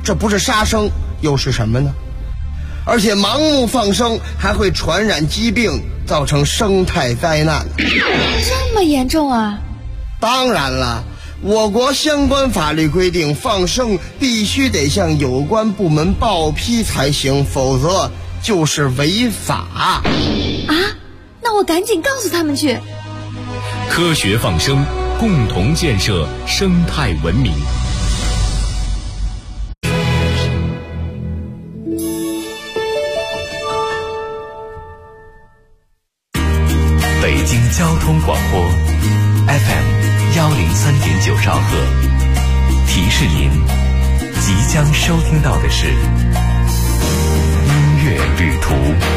这不是杀生又是什么呢？而且盲目放生还会传染疾病，造成生态灾难。 这么严重啊？ 当然了，我国相关法律规定，放生必须得向有关部门报批才行，否则就是违法。 啊？那我赶紧告诉他们去。 科学放生，共同建设生态文明。北京交通广播 FM103.9兆赫，提示您即将收听到的是音乐旅途。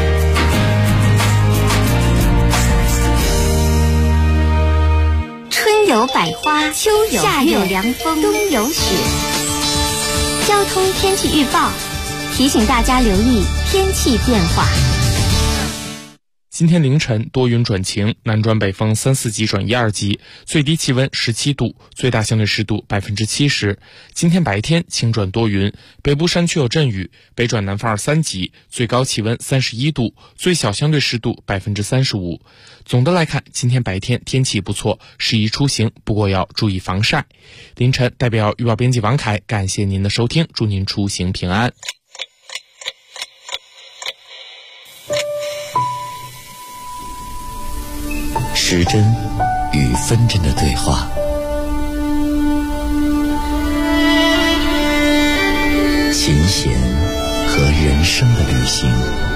春有百花，秋有夏有凉风，冬有雪。交通天气预报提醒大家留意天气变化。 今天凌晨多云转晴，南转北风3、4级转1、2级，最低气温17度，最大相对湿度70%。今天白天晴转多云，北部山区有阵雨，北转南风2、3级，最高气温31度，最小相对湿度35%。总的来看，今天白天天气不错，适宜出行，不过要注意防晒。凌晨代表预报编辑王凯，感谢您的收听，祝您出行平安。 时针与分针的对话，琴弦和人生的旅行，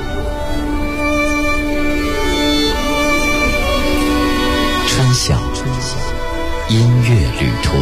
川晓音乐旅途。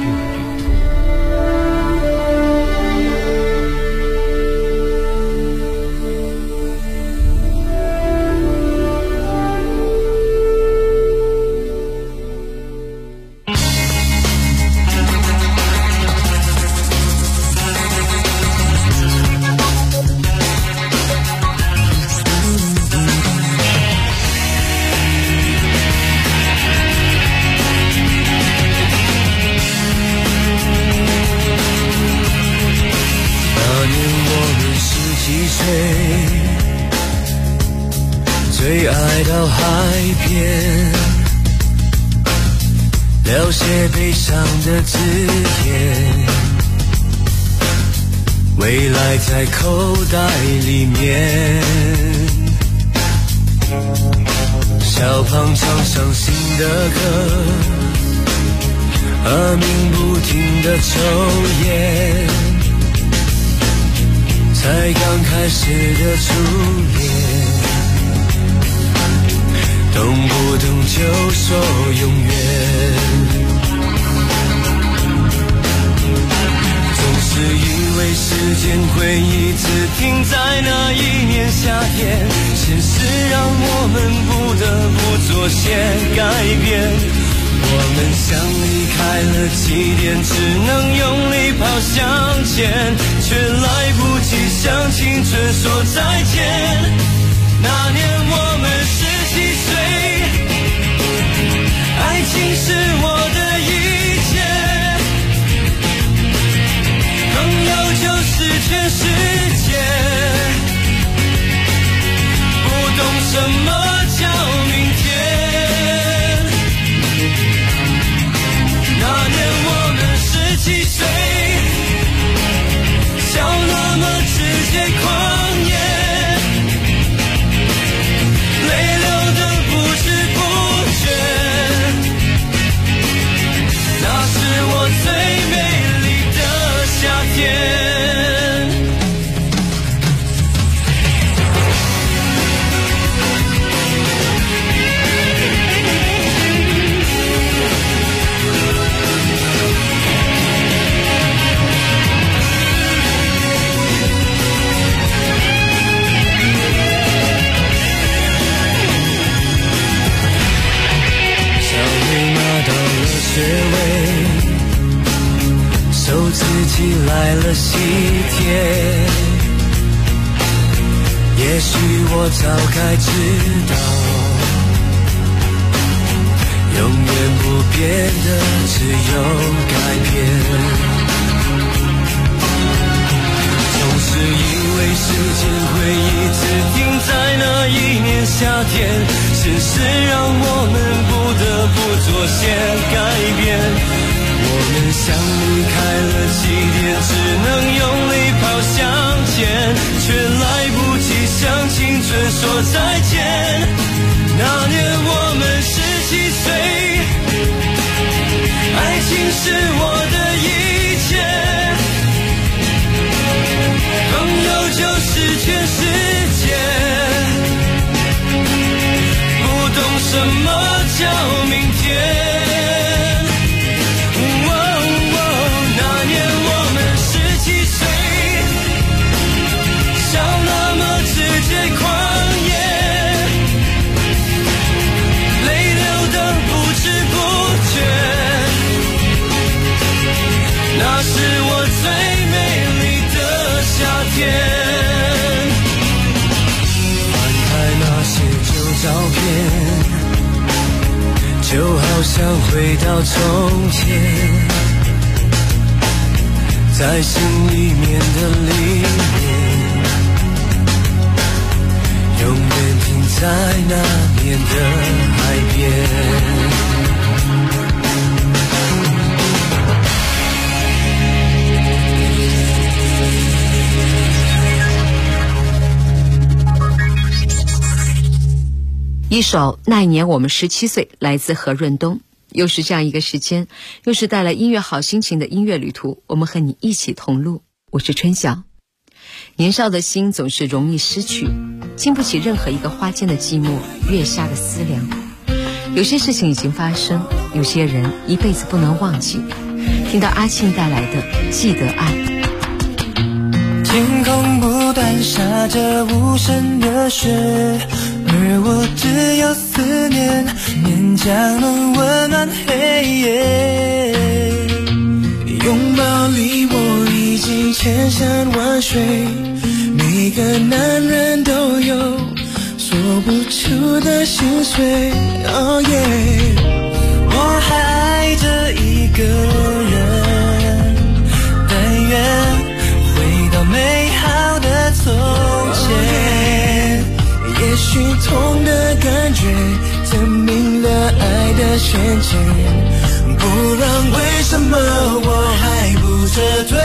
最爱到海边，聊些悲伤的字眼，未来在口袋里面。小胖唱伤心的歌，阿明不停地抽烟，才刚开始的初恋，动不动就说永远。总是以为时间会一直停在那一年夏天，现实让我们不得不做些改变。我们像离开了起点，只能用力跑向前，却来不及向青春说再见。那年我们17岁，爱情是我的一切，朋友就是全世界，不懂什么叫明天。那年我们17岁，笑那么直接狂野，泪流的不知不觉，那是我最美丽的夏天。学位，受自己来了喜帖，也许我早该知道，永远不变的只有改变。 间会一直停在那一年夏天，现实让我们不得不做些改变。我们想离开了起点，只能用力跑向前，却来不及向青春说再见。那年我们17岁，爱情是我的一切，朋友就是全世界，不懂什么叫明天。那年我们17岁，笑那么直接狂野，泪流得不知不觉，那是我最美丽的夏天。翻开那些旧照片，就好像回到从前，在心里面的离别，永远停在那年的海边。 一首《那一年我们17岁》来自何润东。又是这样一个时间，又是带来音乐好心情的音乐旅途，我们和你一起同路。我是春晓。年少的心总是容易失去，经不起任何一个花间的寂寞，月下的思量。有些事情已经发生，有些人一辈子不能忘记。听到阿庆带来的《记得爱》。 天空不断下着无声的雪，而我只有思念，勉强能温暖黑夜。拥抱里我已经千山万水，每个男人都有说不出的心碎。Oh yeah， 我还爱着一个人，但愿回到美好的从前。也许痛的感觉证明了爱的深浅，不然为什么我还不撤退？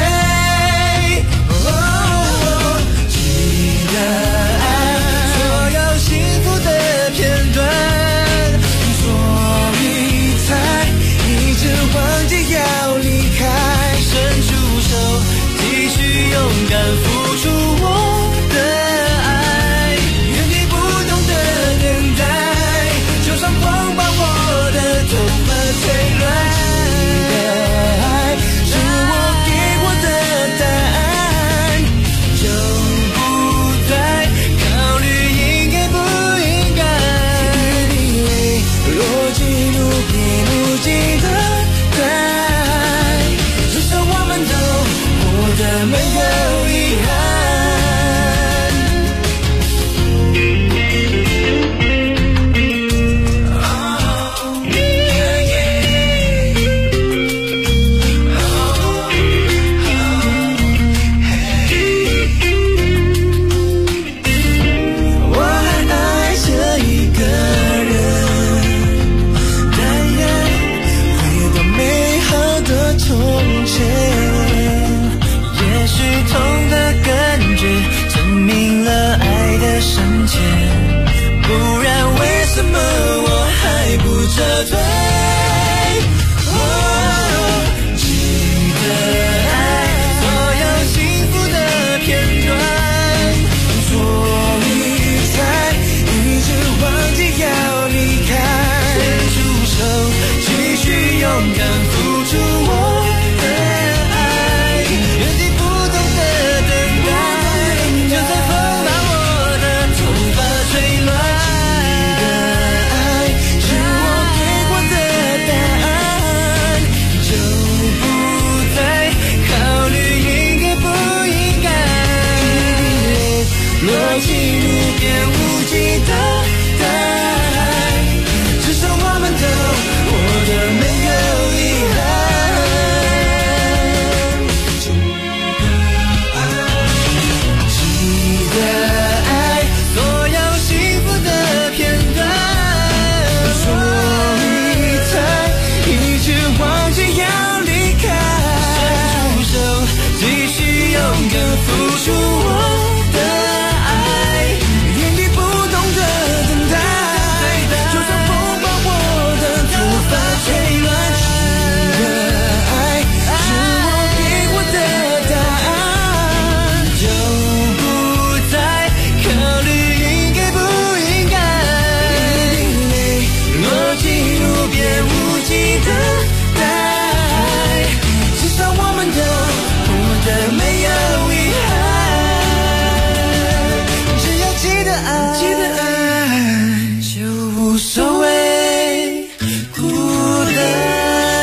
记得爱所有幸福的片段，所以才一直忘记要离开，伸出手继续勇敢付出我的爱，原地不动的等待，就算风把我的头发吹乱。记得爱是我给我的答案，就不再考虑应该不应该，若记录给不记得爱，至少我们都活得没有遗憾。我还爱着一个人，但愿回到美好的从前。也许痛爱就无所谓孤单。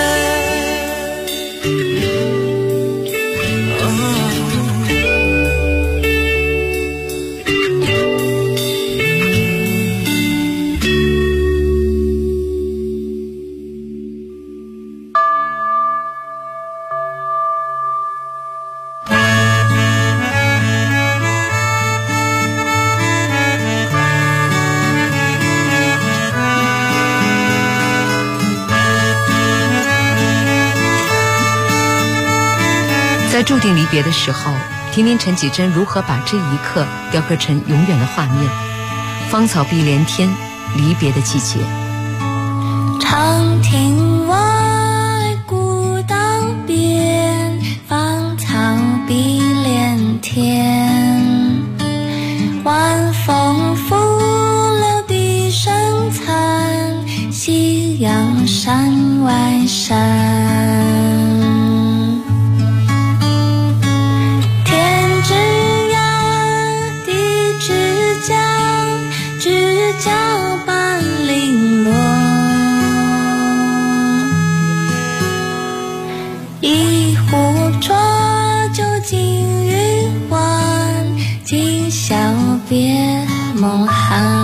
在注定离别的时候，听听陈绮贞如何把这一刻雕刻成永远的画面。芳草碧连天，离别的季节。 长亭外，古道边，芳草碧连天。晚风拂柳笛声残，夕阳山外山。角半零落，一壶浊酒尽余欢，今宵别梦寒。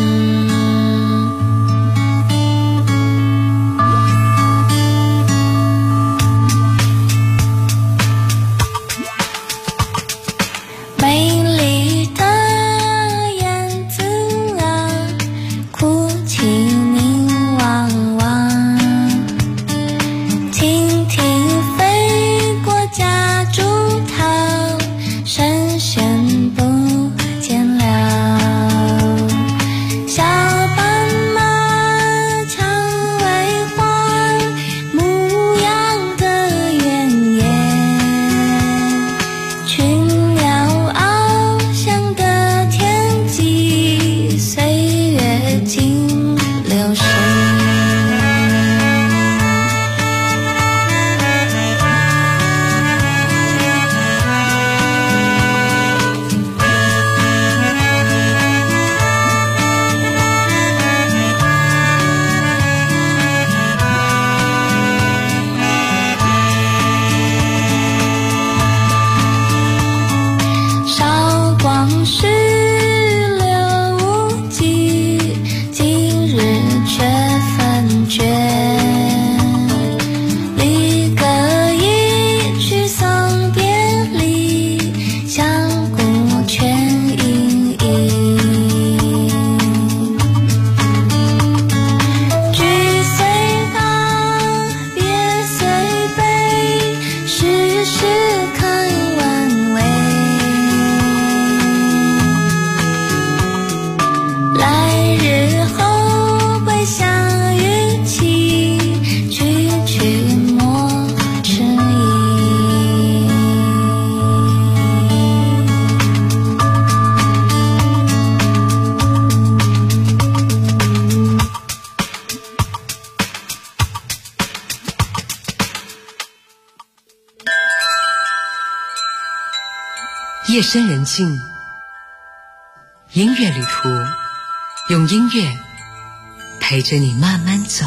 夜深人静，音乐旅途，用音乐陪着你慢慢走。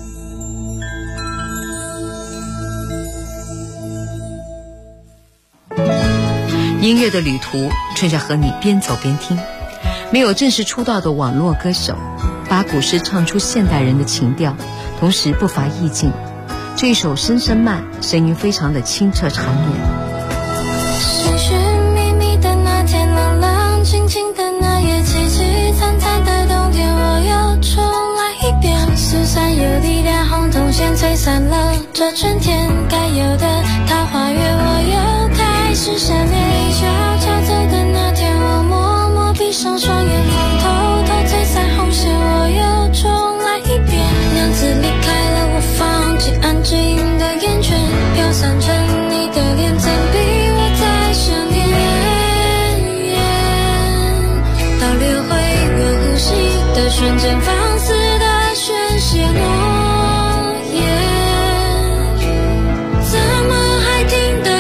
音乐的旅途，春夏和你边走边听。没有正式出道的网络歌手，把古诗唱出现代人的情调，同时不乏意境。这一首《声声慢》，声音非常的清澈长远。 寻寻觅觅的那天，冷冷清清的那夜，凄凄惨惨的冬天，我又重来一遍。苏散有力量，红铜线吹散了这春天该有的桃花月，我又开始想念。你悄悄走的那天，我默默闭上双眼，风偷偷吹散红线，我又重来一遍。娘子离开了我，放弃安静的眼圈，飘散成你的脸，怎比我再想念？倒流回我呼吸的瞬间，放肆的宣泄诺言，怎么还听得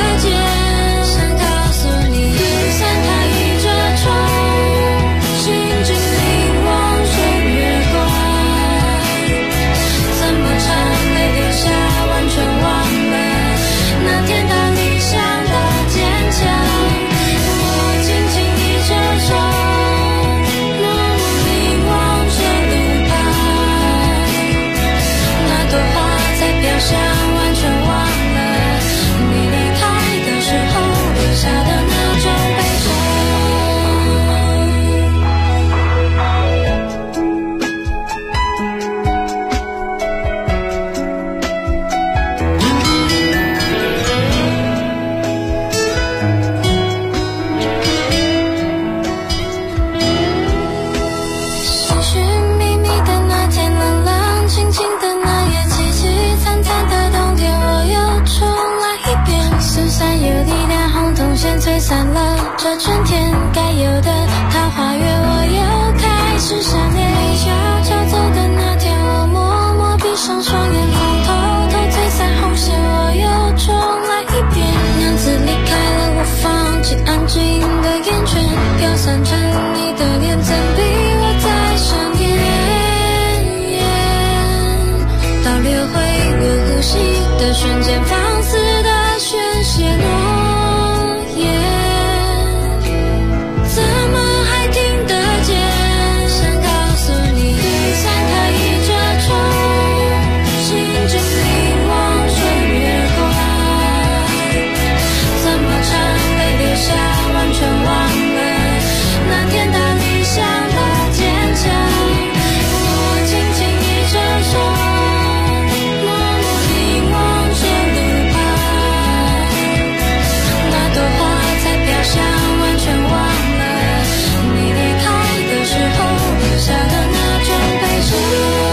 红铜线吹散了这春天该有的桃花月，我又开始想念你悄悄走的那天，我默默闭上双眼，风偷偷吹散红线，我又重来一遍。娘子离开了我，放弃安静的烟圈，飘散成你的脸，怎比我再想念？倒流回我呼吸的瞬间，放肆的宣泄诺言，怎么还听得见？想告诉你，雨伞它倚着窗，心中凝望水月光，怎么长泪流下，完全忘了那天大理想的坚强。我轻轻倚着窗，完全忘了你离开的时候留下的那种悲伤。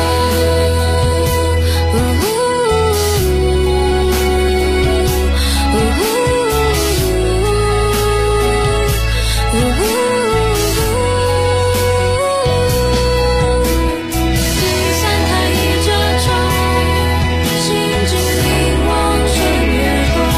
雨伞它倚着窗，心中凝望水月光，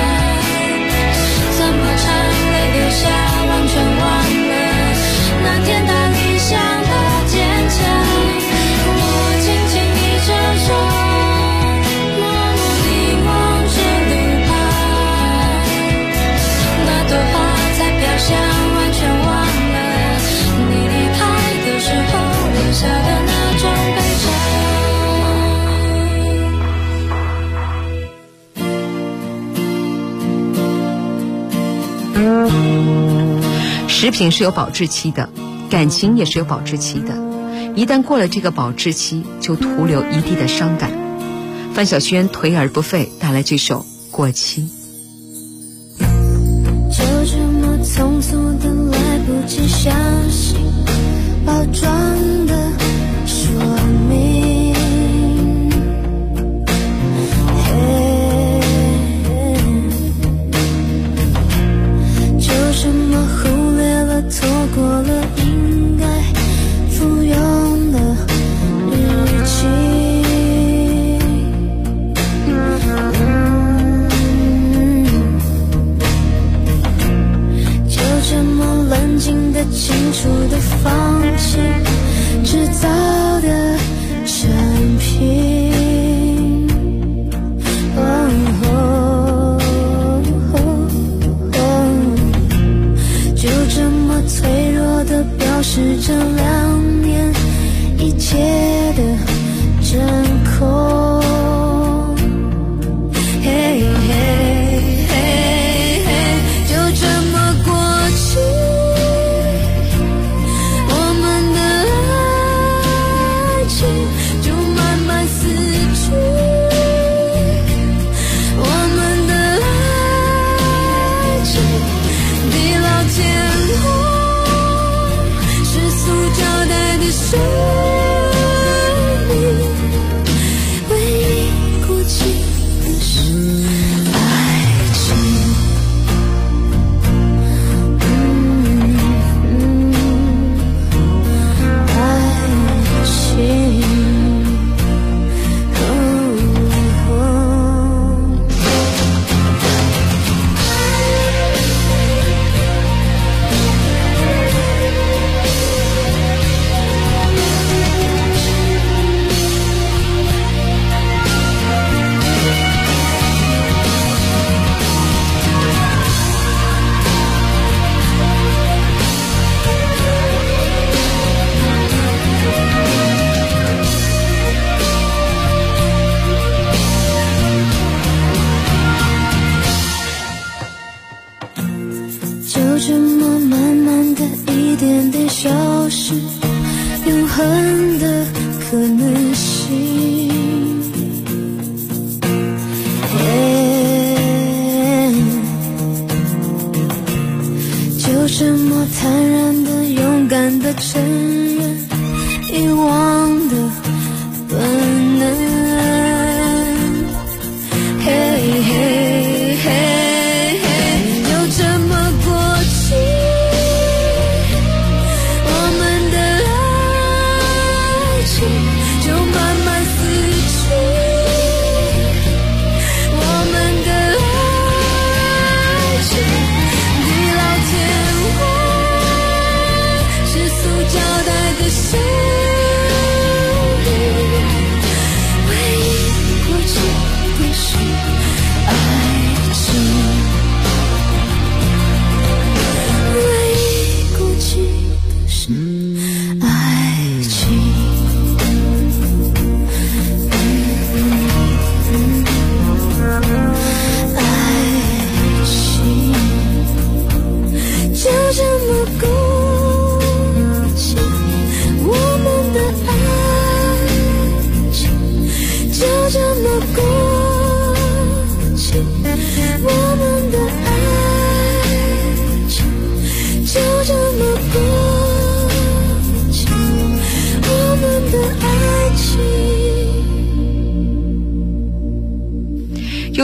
怎么长留下，完全忘了那天大理想的坚强。我轻轻倚着窗，默默凝望着路旁，那朵花在飘香，完全忘了你离开的时候留下的那种悲伤。 食品是有保质期的，感情也是有保质期的，一旦过了这个保质期，就徒留一地的伤感。范晓萱颓而不废带来这首《过期》。 就这么匆促的来不及相信包装的说明，就这么忽略了错过了应该附庸的日期，就这么冷静的清楚的放弃制造的产品，就这么脆弱的表示这2年一切的真空，嘿嘿嘿嘿，就这么过去，我们的爱情就慢慢死去，我们的爱情地老天荒，是塑胶袋的生命，唯一过期的是爱情。爱情。就这么慢慢的一点点消失永恒的可能性，就这么坦然的勇敢的承认遗忘的本能，嘿嘿嘿嘿，就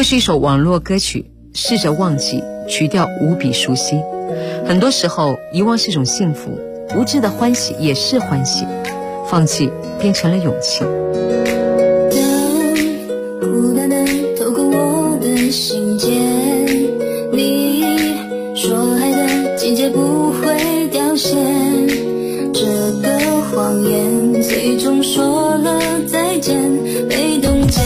就是一首网络歌曲，试着忘记，曲调无比熟悉。很多时候，遗忘是一种幸福，无知的欢喜也是欢喜，放弃变成了勇气。 孤单的透过我的心间，你说爱的季节不会凋谢，这个谎言最终说了再见，被冻结。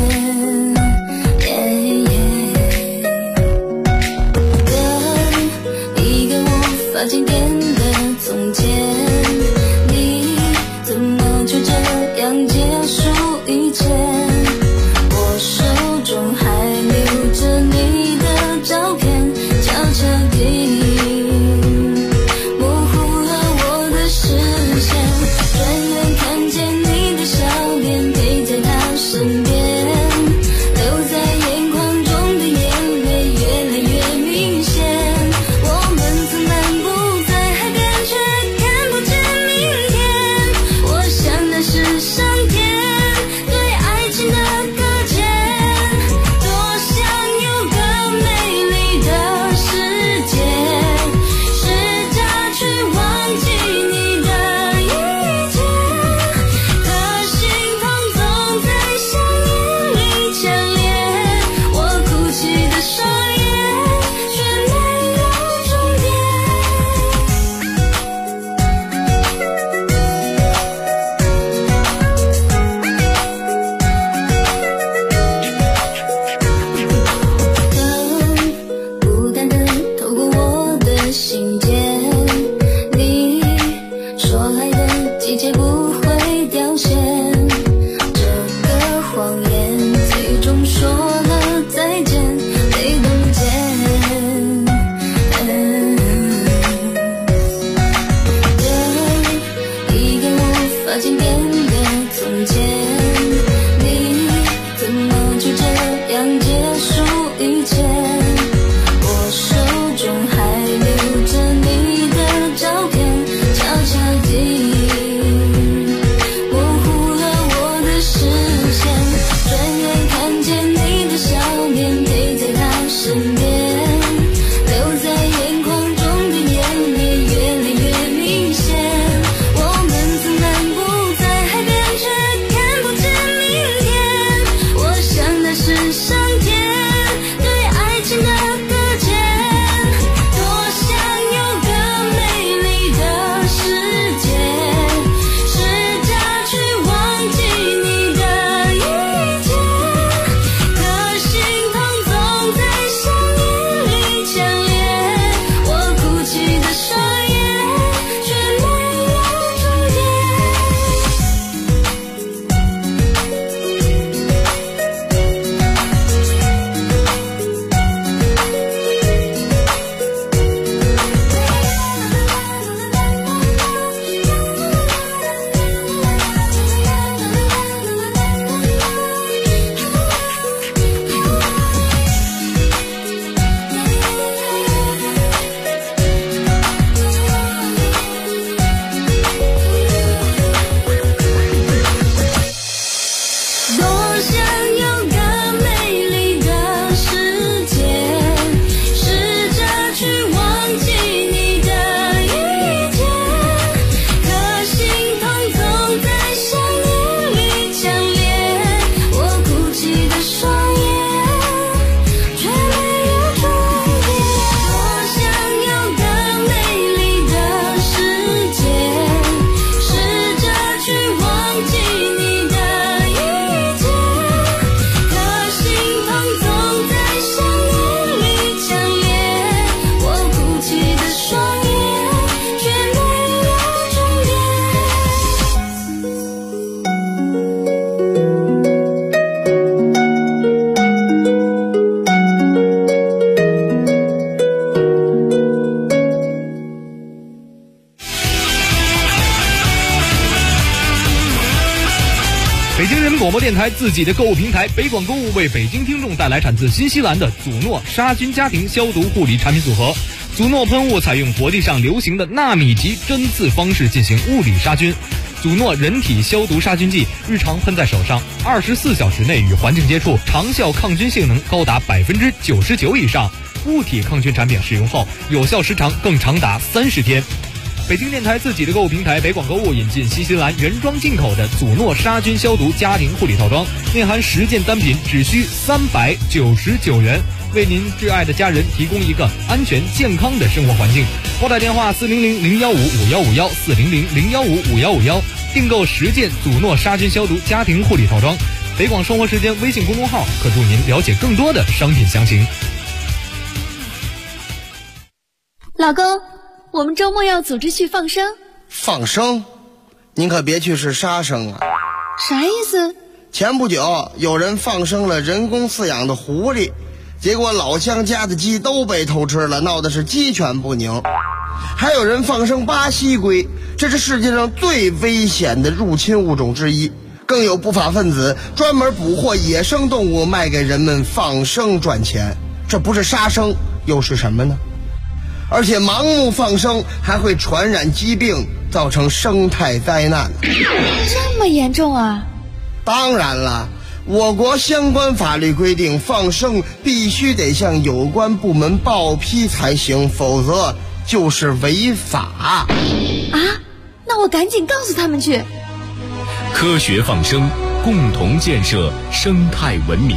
经典的从前，你怎么就这样结束一切？我手中还留着你的照片，悄悄地模糊了我的视线，远远看见你的笑脸，陪在他身边，留在眼眶中的眼泪越来越明显。我们曾漫步北京人民广播电台自己的购物平台北广购物为北京听众带来产自新西兰的祖诺杀菌家庭消毒护理产品组合。祖诺喷雾采用国际上流行的纳米级针刺方式进行物理杀菌， 祖诺人体消毒杀菌剂，日常喷在手上，24小时内与环境接触，长效抗菌性能高达99%以上。物体抗菌产品使用后，有效时长更长达30天。北京电台自己的购物平台北广购物引进新西兰原装进口的祖诺杀菌消毒家庭护理套装，内含10件单品，只需399元，为您挚爱的家人提供一个安全健康的生活环境。拨打电话400-015-5151 400-015-5151，订购10件祖诺杀菌消毒家庭护理套装。北广生活时间微信公众号可助您了解更多的商品详情。 老公，我们周末要组织去放生。 放生？您可别去是杀生啊！ 啥意思？ 前不久有人放生了人工饲养的狐狸，结果老乡家的鸡都被偷吃了，闹的是鸡犬不宁。还有人放生巴西龟，这是世界上最危险的入侵物种之一。更有不法分子专门捕获野生动物卖给人们放生赚钱，这不是杀生又是什么呢？而且盲目放生还会传染疾病，造成生态灾难。 这么严重啊？ 当然了，我国相关法律规定，放生必须得向有关部门报批才行，否则就是违法。 啊？那我赶紧告诉他们去。 科学放生，共同建设生态文明。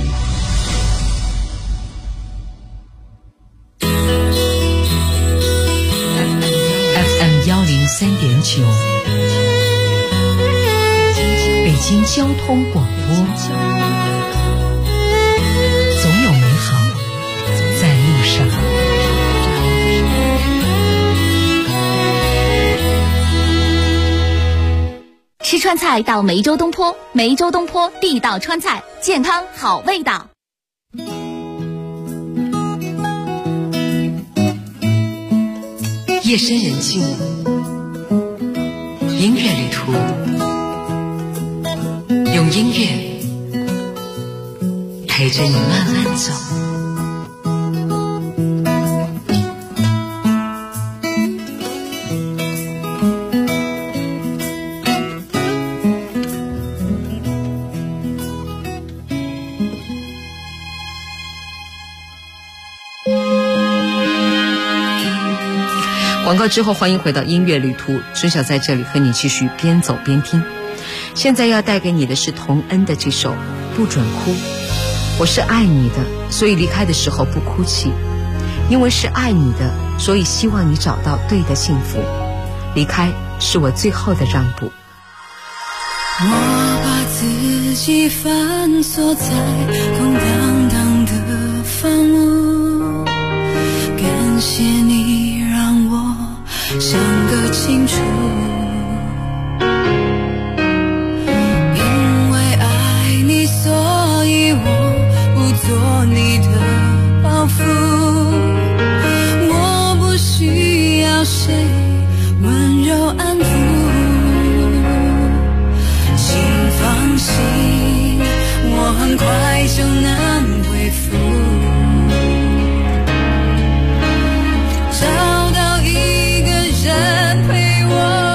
103.9，北京交通广播，总有美好在路上。 吃川菜到梅州东坡，梅州东坡地道川菜，健康好味道。 夜深人静，音乐旅途，用音乐陪着你慢慢走。广告之后，欢迎回到音乐旅途，春晓在这里和你继续边走边听。现在要带给你的是童恩的这首《不准哭》。我是爱你的，所以离开的时候不哭泣，因为是爱你的，所以希望你找到对的幸福。离开是我最后的让步。 我把自己反锁在空荡荡的房屋，感谢你让我想个清楚，因为爱你，所以我不做你的包袱，我不需要谁温柔安抚，请放心，我很快就能恢复，找到一个人陪我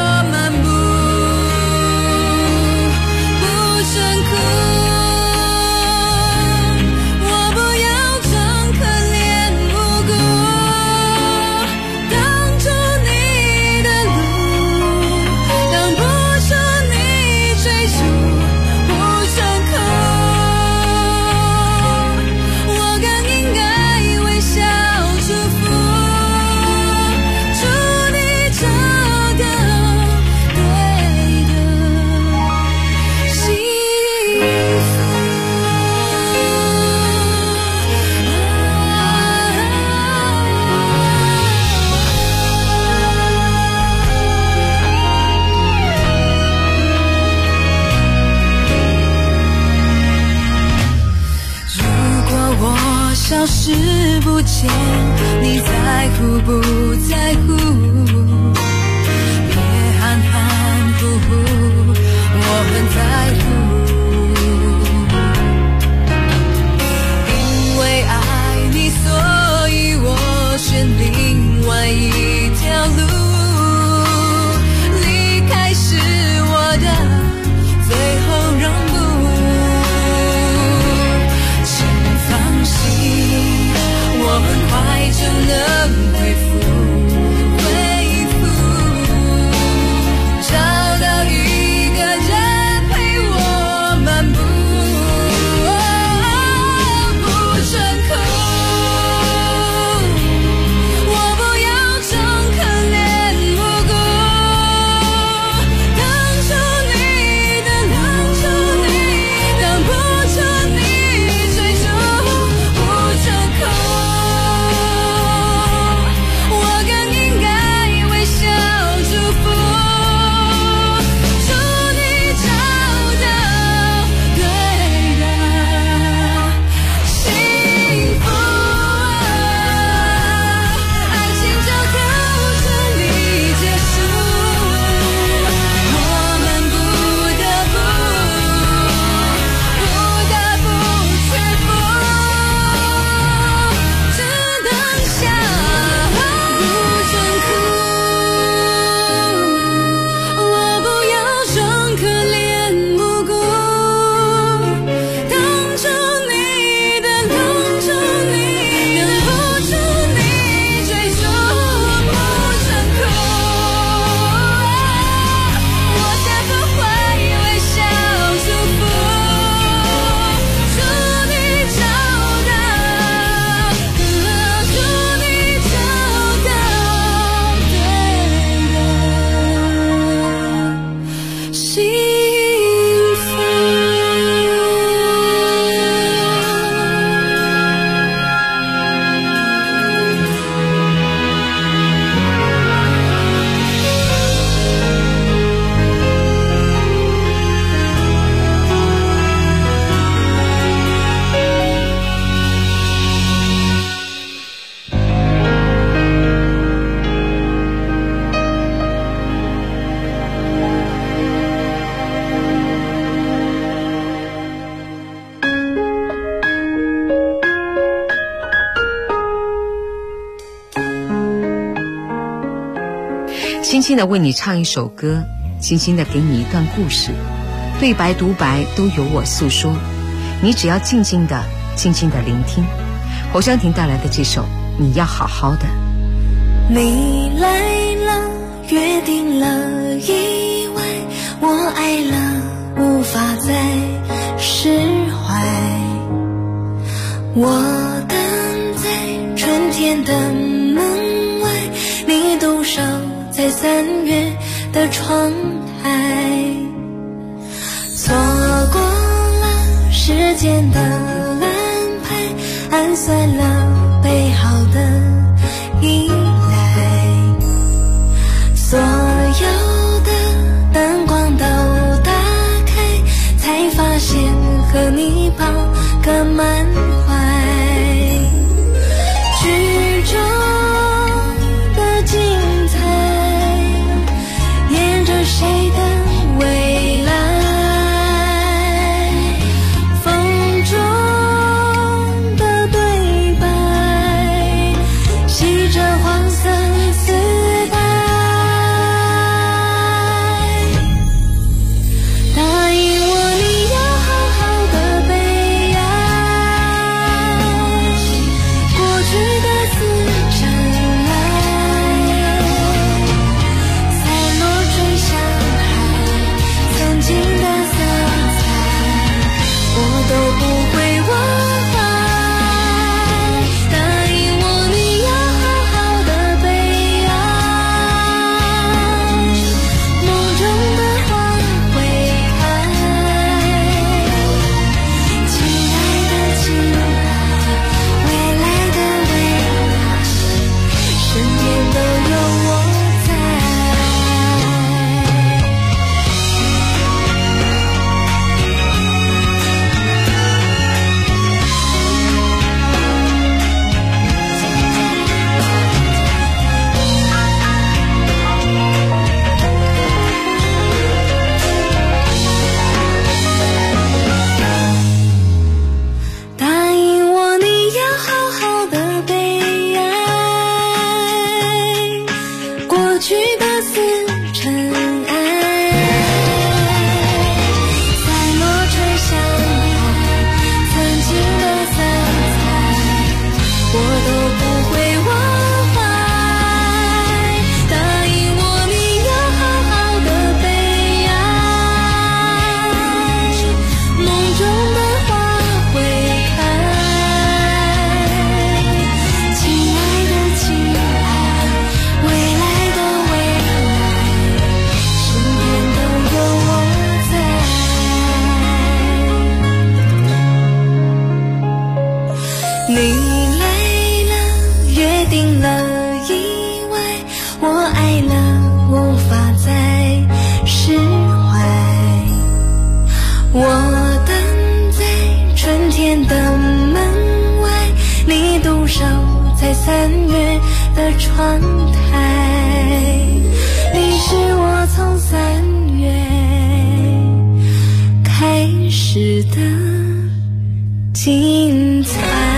轻轻地为你唱一首歌，轻轻地给你一段故事，对白独白都由我诉说，你只要静静地聆听。侯湘婷带来的这首《你要好好的》。 你来了，约定了，意外，我爱了，无法再释怀。我等在春天的门外，你独守在3月的窗台，错过了时间的安排，暗算了美好的依赖，所有的灯光都打开，才发现和你抱个满怀，剧中的精彩沿着谁的未来，风中的对白吸着黄色丝带，答应我你要好好的被爱，过去的似尘埃，散落坠向海，曾经的色彩我都不会忘怀，答应我你要好好的被爱，梦中的花会开，亲爱的亲爱，未来的未来，身边都有我在。答应我你要好好的被爱，过去的似尘埃，散落坠向海，曾经的色彩我都不会忘怀，答应我你要好好的被爱，梦中的花会开，亲爱的亲爱，未来的未来，身边都有我在。你来了，约定了，意外，我爱了，无法再释怀，我等在春天的门外，你独守在3月的窗台，你是我从3月开始的精彩。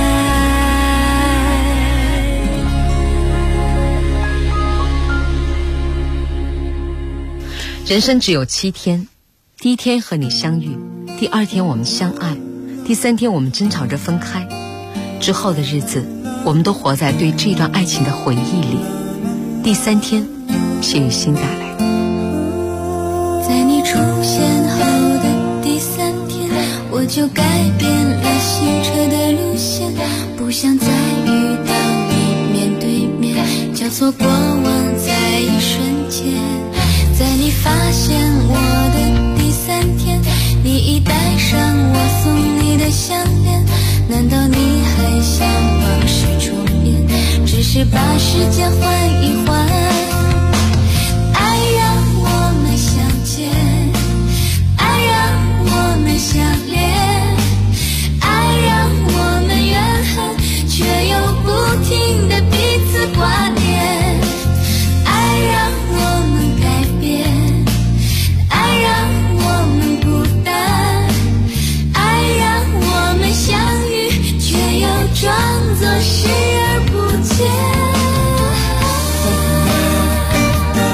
人生只有7天，第1天和你相遇，第2天我们相爱，第3天我们争吵着分开，之后的日子我们都活在对这段爱情的回忆里。第3天，谢雨欣带来。 在你出现后的第3天，我就改变了行车的路线，不想再遇到你面对面，交错过往在一瞬间。在你发现我的第3天，你已戴上我送你的项链，难道你还想往事重演，只是把时间换一换，爱让我们相见，爱让我们相恋，爱让我们怨恨，却又不停地彼此挂念，爱让我们改变，爱让我们孤单，爱让我们相遇，却又装作视而不见。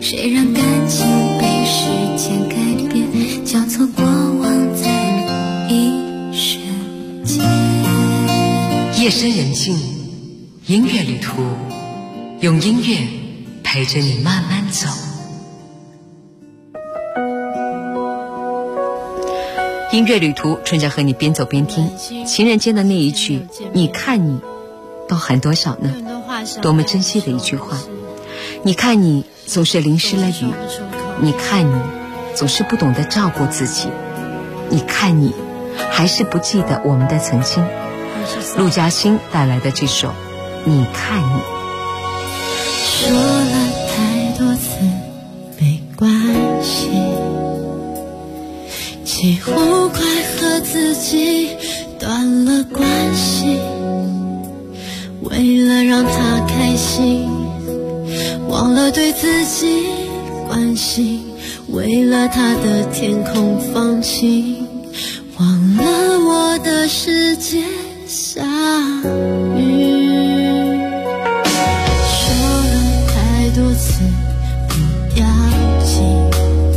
谁让感情被时间改变，交错过往在一瞬间。 夜深人静，音乐旅途，用音乐陪着你慢慢走。音乐旅途，春夏和你边走边听。情人间的那一句“你看你”，都含多少呢？多么珍惜的一句话。你看你总是淋湿了雨，你看你总是不懂得照顾自己，你看你还是不记得我们的曾经。陆嘉欣带来的这首《你看你》。 说了太多次没关系，几乎快和自己断了关系，为了让他开心，忘了对自己关心，为了他的天空放弃，忘了我的世界下雨。说了太多次不要紧，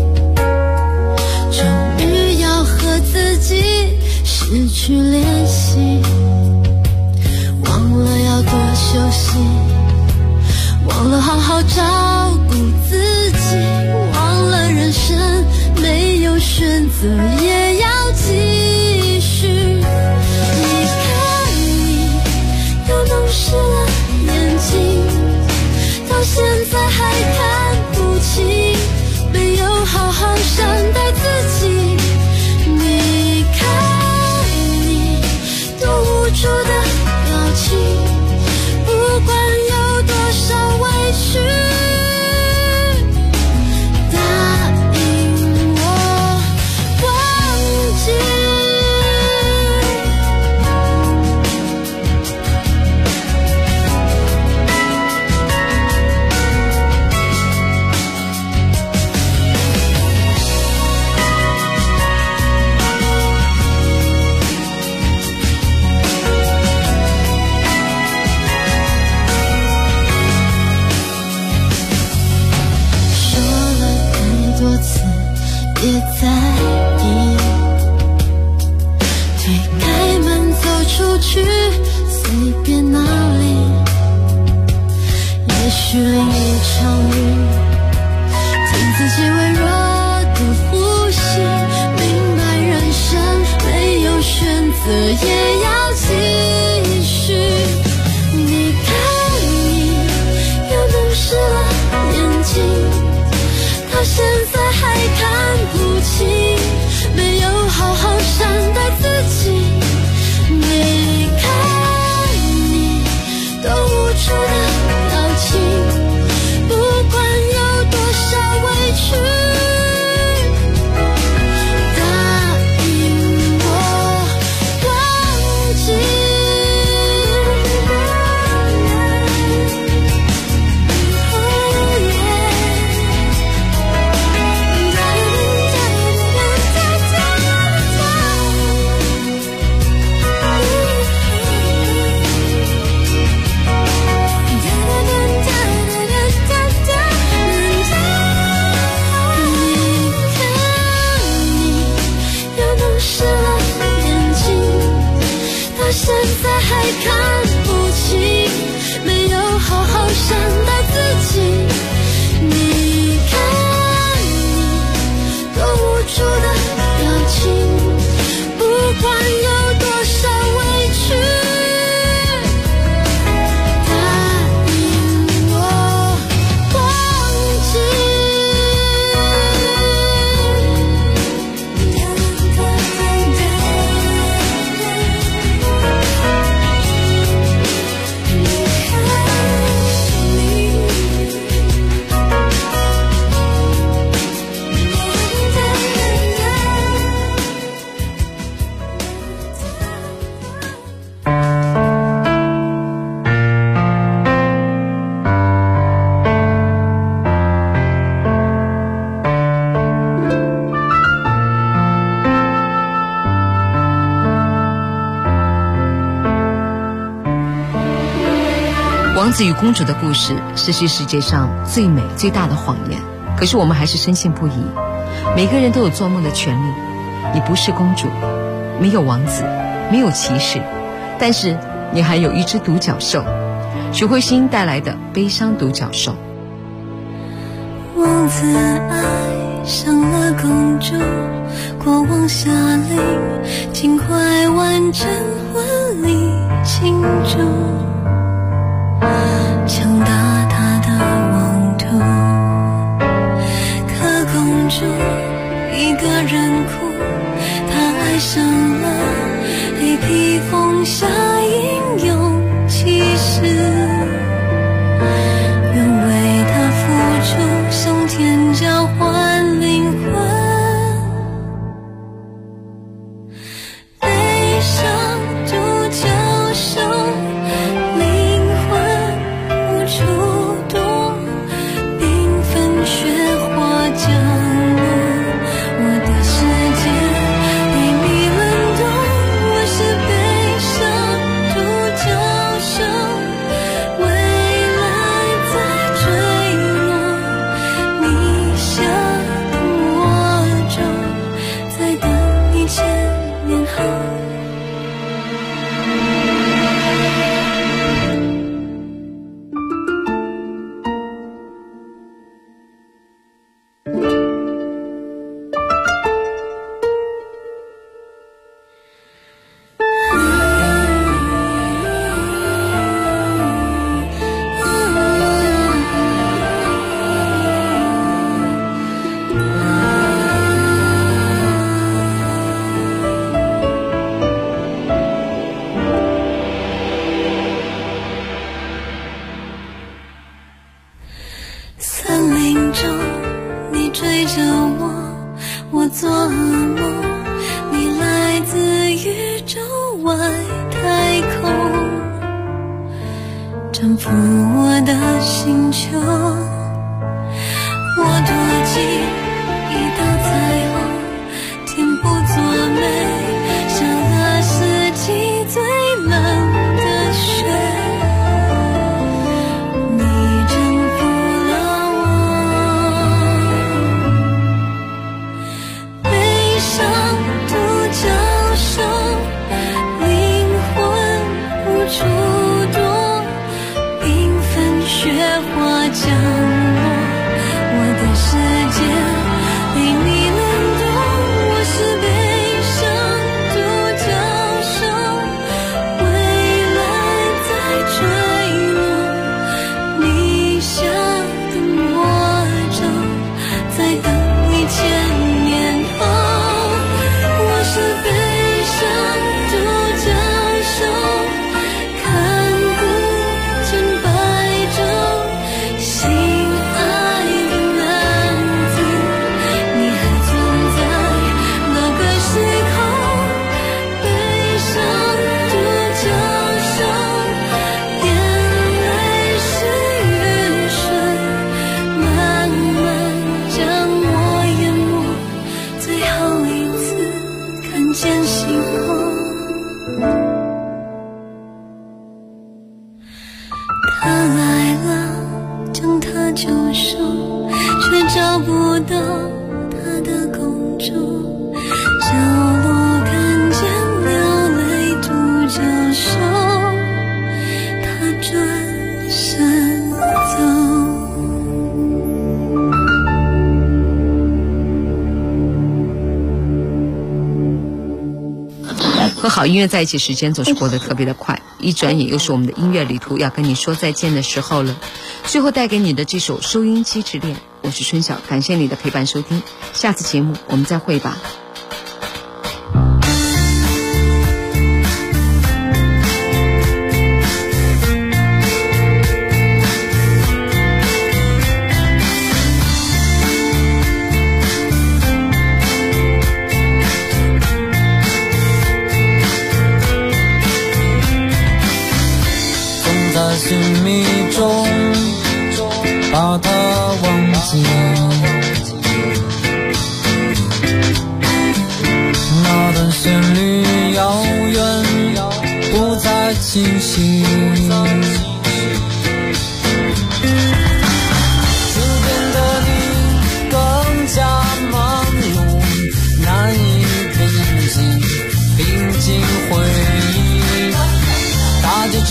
终于要和自己失去联系，忘了要多休息，忘了好好照顾自己，忘了人生没有选择也要继续。你看你又弄湿了眼睛，到现在还看不清，没有好好善待自己。你看你多无助的表情，不管有多少委屈，答应我忘记。别在意，推开门走出去，随便哪里。也许淋一场雨，听自己微弱的呼吸，明白人生没有选择也要继续。你看你又弄湿了眼睛，到现在还看不清，没有好好善待自己。你看你多无助的表情，不管有多少委屈，答应我忘记。现在还看不清，没有好好善待自己。你看你多无助的表情，不管有多少委屈，答应我忘记。 王子与公主的故事是这世界上最美最大的谎言。 可是我们还是深信不疑，每个人都有做梦的权利。你不是公主，没有王子，没有骑士，但是你还有一只独角兽，许慧欣带来的悲伤独角兽。 王子爱上了公主，国王下令尽快完成婚礼庆祝，强大他的王土。可公主一个人哭，她爱上了黑披风下英勇骑士，愿为他付出上天交换灵魂。悲伤独角兽，灵魂无处躲，缤纷雪花降落，我的世界被你冷冻。我是悲伤独角兽，未来在坠落，你下的魔咒在等你千年后。森林中你追着我，我做噩梦，你来自宇宙外太空，征服我的星球。我躲进一道彩虹，天不作美，下了世纪最冷的雪。你征服了我，悲伤独角兽，灵魂无处躲，缤纷雪花降落，我的世界被你冷冻。我是悲伤独角兽，未来在坠落，你下的魔咒在等你千年后。我是悲伤独角兽，看不见白昼，心爱的男子，你还存在那个时空。悲伤独角兽，眼泪是雨水，慢慢将我淹没，最后一次看见星空。他来了，将他救赎，却找不到他的公主。角落看见流泪独角兽，他转身走。 和好音乐在一起，时间总是过得特别的快，一转眼又是我们的音乐旅途要跟你说再见的时候了。最后带给你的这首《收音机之恋》，我是春晓，感谢你的陪伴收听，下次节目我们再会吧。 在寻觅中把它忘记，那段旋律遥远不再清晰，初见的你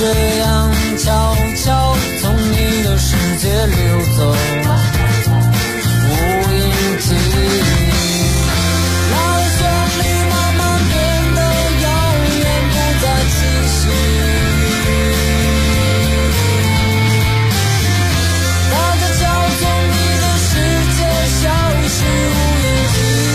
这样悄悄从你的世界溜走，无影迹。那个旋律慢慢变得遥远，不再清晰。那个叫从你的世界消失无影迹。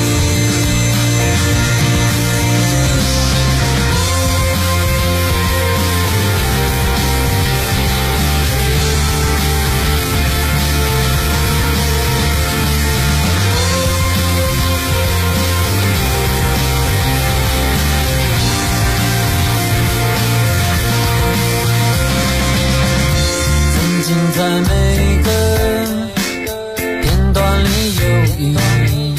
在每个片段里有意义，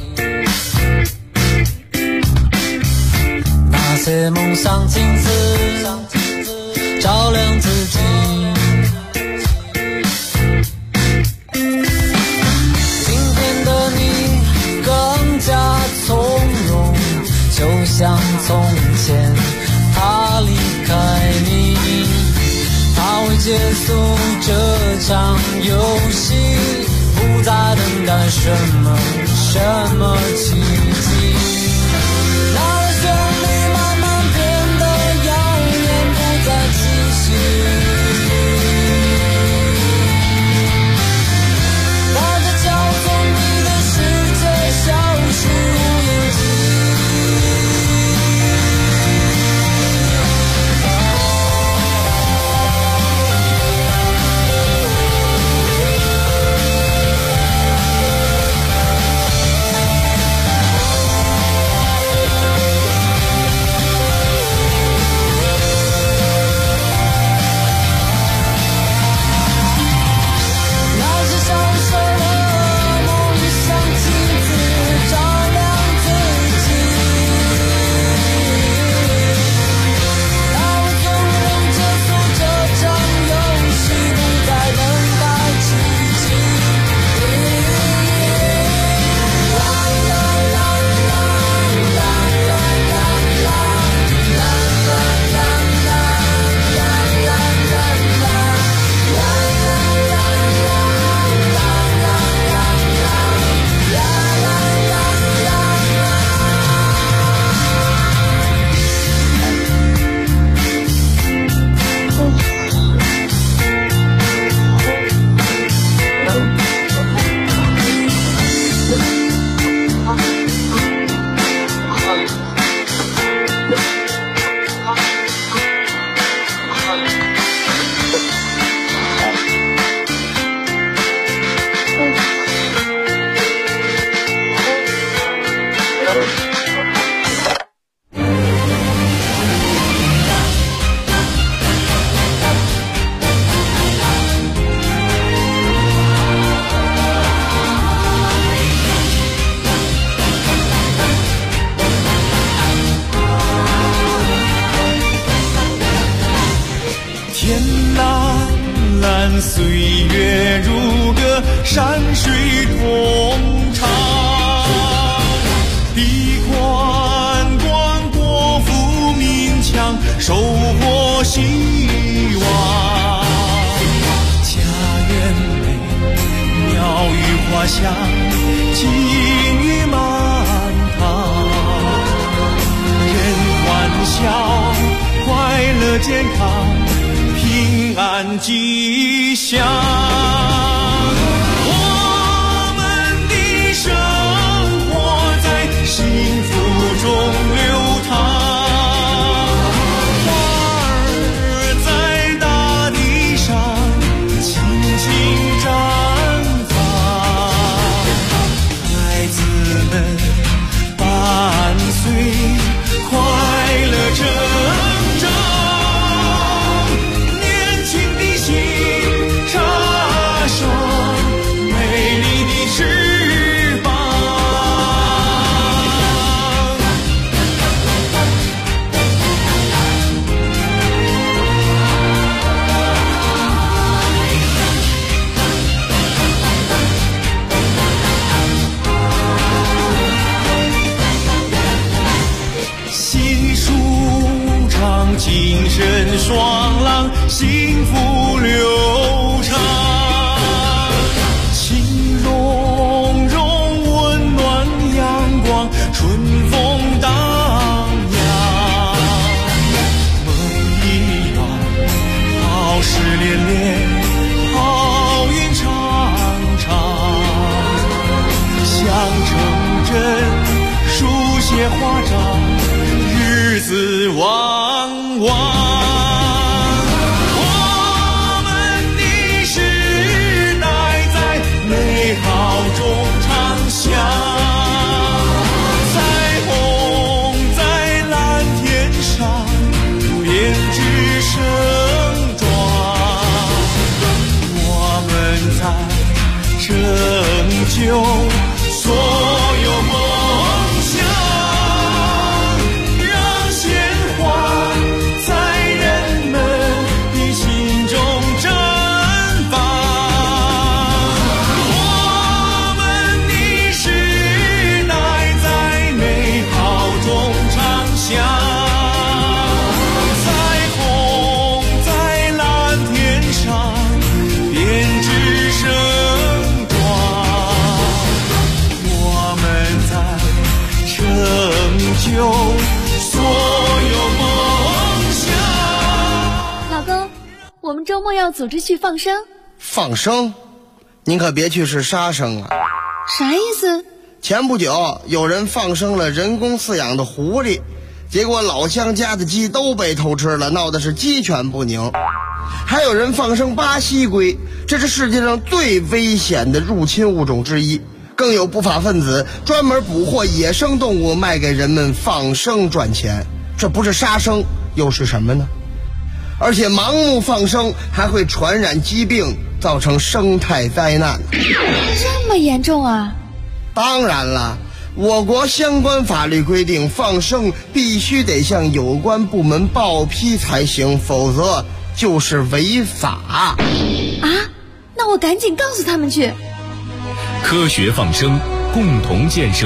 那些梦想镜子照亮自己。今天的你更加从容，就像从前他离开你，他会结束这场游戏，不再等待什么奇迹。那个旋律慢慢变得遥远，不再清晰。那个叫做你的世界消失无影迹。 岁月如歌，山水同唱。地宽广，国富民强，收获希望。家园美，鸟语花香，金玉满堂。人欢笑，快乐健康，平安吉祥。我们的生活在幸福中流淌。 些花招，日子汪汪。我们的时代在美好中长相，彩虹在蓝天上编织盛装，我们在拯救所有梦想，让鲜花在人们的心中绽放。我们的时代在美好中长相，彩虹在蓝天上编织盛装，我们在拯救所有梦想。 老公，我们周末要组织去放生。 放生？您可别去是杀生啊！ 啥意思？ 前不久有人放生了人工饲养的狐狸，结果老乡家的鸡都被偷吃了，闹得是鸡犬不宁。还有人放生巴西龟，这是世界上最危险的入侵物种之一。更有不法分子专门捕获野生动物卖给人们放生赚钱，这不是杀生又是什么呢？而且盲目放生还会传染疾病，造成生态灾难。 这么严重啊？ 当然了，我国相关法律规定，放生必须得向有关部门报批才行，否则就是违法。 啊？那我赶紧告诉他们去。 科学放生，共同建设